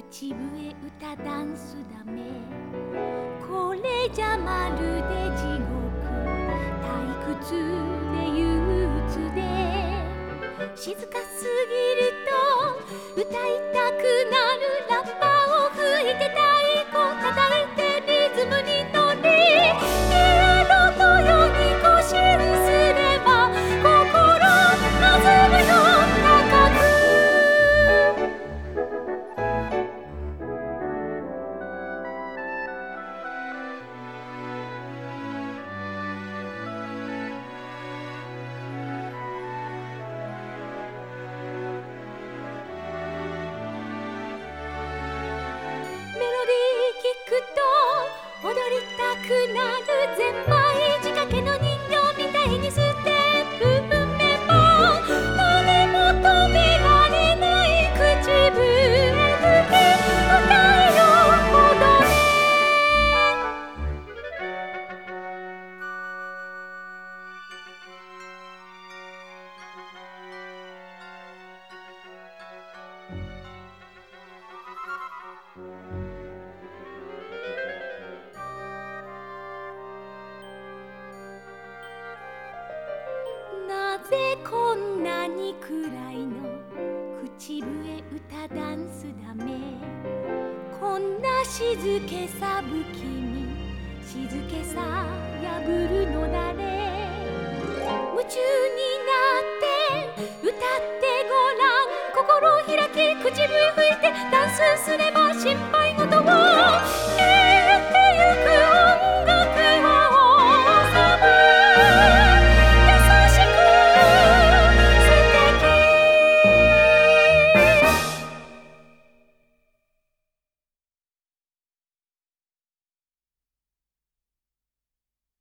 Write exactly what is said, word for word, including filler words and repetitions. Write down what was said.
口笛歌ダンスダメ、これじゃまるで地獄、退屈で憂鬱で静かすぎると歌いたくなる。ラッパを吹いて太鼓叩いてリズムに乗り、ピアノのように更新すれば心弾むよ高く。聞くと踊りたくなる。ゼンマイ仕掛けの人形みたいにステップ踏めば誰も止められない。口笛吹き歌えよ踊れ。なぜこんなに暗いの。口笛歌ダンスダメ、こんな静けさ不気味、静けさ破るの誰。夢中になって歌ってごらん。心を開き口笛吹いてダンスすれば心配事を消えてゆく。